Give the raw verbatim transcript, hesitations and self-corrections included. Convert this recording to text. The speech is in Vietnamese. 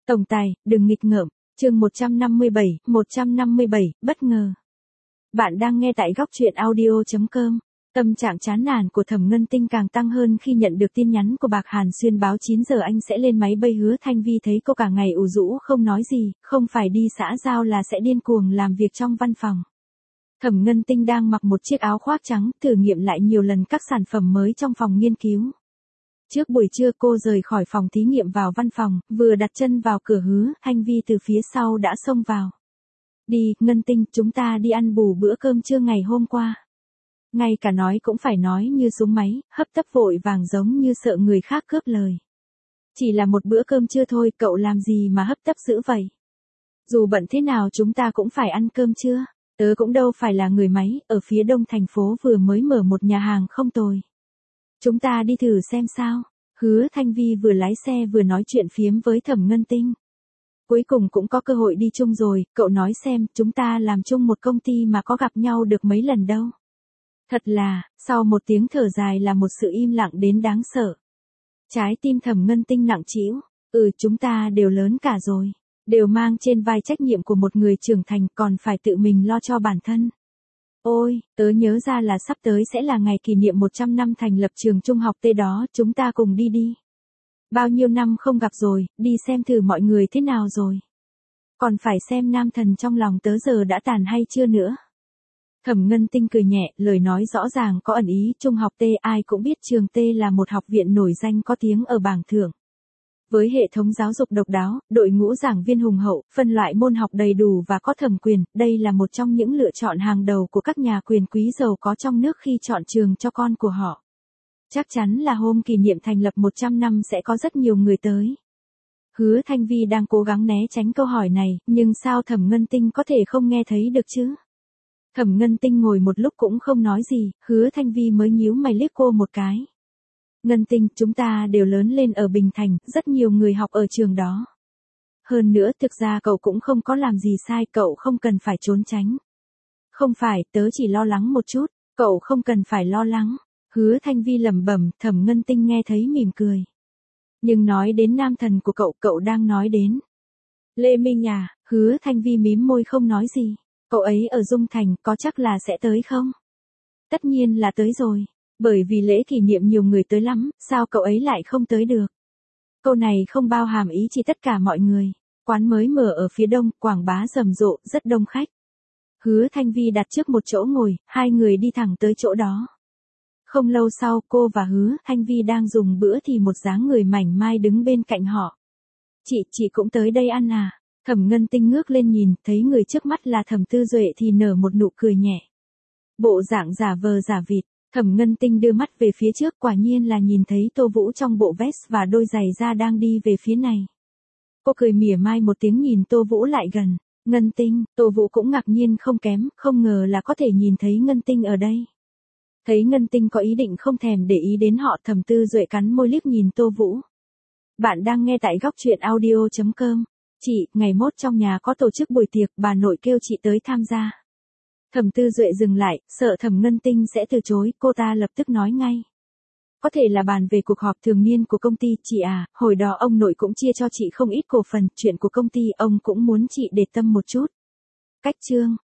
Tổng tài, đừng nghịch ngợm. Chương một trăm năm mươi bảy, một trăm năm mươi bảy, bất ngờ. Bạn đang nghe tại góc truyện audio chấm com. Tâm trạng chán nản của Thẩm Ngân Tinh càng tăng hơn khi nhận được tin nhắn của Bạc Hàn Xuyên báo chín giờ anh sẽ lên máy bay. Hứa Thanh Vi thấy cô cả ngày ủ rũ không nói gì, không phải đi xã giao là sẽ điên cuồng làm việc trong văn phòng. Thẩm Ngân Tinh đang mặc một chiếc áo khoác trắng, thử nghiệm lại nhiều lần các sản phẩm mới trong phòng nghiên cứu. Trước buổi trưa cô rời khỏi phòng thí nghiệm vào văn phòng, vừa đặt chân vào cửa Hứa Thanh Vi từ phía sau đã xông vào. Đi, Ngân Tinh, chúng ta đi ăn bù bữa cơm trưa ngày hôm qua. Ngay cả nói cũng phải nói như súng máy, hấp tấp vội vàng giống như sợ người khác cướp lời. Chỉ là một bữa cơm trưa thôi, cậu làm gì mà hấp tấp dữ vậy? Dù bận thế nào chúng ta cũng phải ăn cơm trưa. Tớ cũng đâu phải là người máy, ở phía đông thành phố vừa mới mở một nhà hàng không tồi. Chúng ta đi thử xem sao. Hứa Thanh Vi vừa lái xe vừa nói chuyện phiếm với Thẩm Ngân Tinh. Cuối cùng cũng có cơ hội đi chung rồi, cậu nói xem, chúng ta làm chung một công ty mà có gặp nhau được mấy lần đâu. Thật là, sau một tiếng thở dài là một sự im lặng đến đáng sợ. Trái tim Thẩm Ngân Tinh nặng trĩu, ừ chúng ta đều lớn cả rồi, đều mang trên vai trách nhiệm của một người trưởng thành còn phải tự mình lo cho bản thân. Ôi, tớ nhớ ra là sắp tới sẽ là ngày kỷ niệm một trăm năm thành lập trường trung học T đó, chúng ta cùng đi đi. Bao nhiêu năm không gặp rồi, đi xem thử mọi người thế nào rồi. Còn phải xem nam thần trong lòng tớ giờ đã tàn hay chưa nữa. Thẩm Ngân Tinh cười nhẹ, lời nói rõ ràng có ẩn ý, trung học T ai cũng biết trường T là một học viện nổi danh có tiếng ở bảng thưởng. Với hệ thống giáo dục độc đáo, đội ngũ giảng viên hùng hậu, phân loại môn học đầy đủ và có thẩm quyền, đây là một trong những lựa chọn hàng đầu của các nhà quyền quý giàu có trong nước khi chọn trường cho con của họ. Chắc chắn là hôm kỷ niệm thành lập một trăm năm sẽ có rất nhiều người tới. Hứa Thanh Vi đang cố gắng né tránh câu hỏi này, nhưng sao Thẩm Ngân Tinh có thể không nghe thấy được chứ? Thẩm Ngân Tinh ngồi một lúc cũng không nói gì, Hứa Thanh Vi mới nhíu mày liếc cô một cái. Ngân Tinh, chúng ta đều lớn lên ở Bình Thành, rất nhiều người học ở trường đó. Hơn nữa thực ra cậu cũng không có làm gì sai, cậu không cần phải trốn tránh. Không phải, tớ chỉ lo lắng một chút, cậu không cần phải lo lắng. Hứa Thanh Vi lẩm bẩm, Thẩm Ngân Tinh nghe thấy mỉm cười. Nhưng nói đến nam thần của cậu, cậu đang nói đến Lê Minh à? Hứa Thanh Vi mím môi không nói gì. Cậu ấy ở Dung Thành, có chắc là sẽ tới không? Tất nhiên là tới rồi. Bởi vì lễ kỷ niệm nhiều người tới lắm, sao cậu ấy lại không tới được? Câu này không bao hàm ý chỉ tất cả mọi người. Quán mới mở ở phía đông, quảng bá rầm rộ, rất đông khách. Hứa Thanh Vi đặt trước một chỗ ngồi, hai người đi thẳng tới chỗ đó. Không lâu sau, cô và Hứa Thanh Vi đang dùng bữa thì một dáng người mảnh mai đứng bên cạnh họ. Chị, chị cũng tới đây ăn à? Thẩm Ngân Tinh ngước lên nhìn, thấy người trước mắt là Thẩm Tư Duệ thì nở một nụ cười nhẹ. Bộ dạng giả vờ giả vịt. Thẩm Ngân Tinh đưa mắt về phía trước, quả nhiên là nhìn thấy Tô Vũ trong bộ vest và đôi giày da đang đi về phía này. Cô cười mỉa mai một tiếng nhìn Tô Vũ lại gần. Ngân Tinh, Tô Vũ cũng ngạc nhiên không kém, không ngờ là có thể nhìn thấy Ngân Tinh ở đây. Thấy Ngân Tinh có ý định không thèm để ý đến họ, Thẩm Tư Duệ cắn môi liếc nhìn Tô Vũ. Bạn đang nghe tại góc truyện audio chấm com. Chị, ngày mốt trong nhà có tổ chức buổi tiệc, bà nội kêu chị tới tham gia. Thẩm Tư Duệ dừng lại, sợ Thẩm Ngân Tinh sẽ từ chối, cô ta lập tức nói ngay. Có thể là bàn về cuộc họp thường niên của công ty, chị à, hồi đó ông nội cũng chia cho chị không ít cổ phần, chuyện của công ty ông cũng muốn chị để tâm một chút. Cách chương,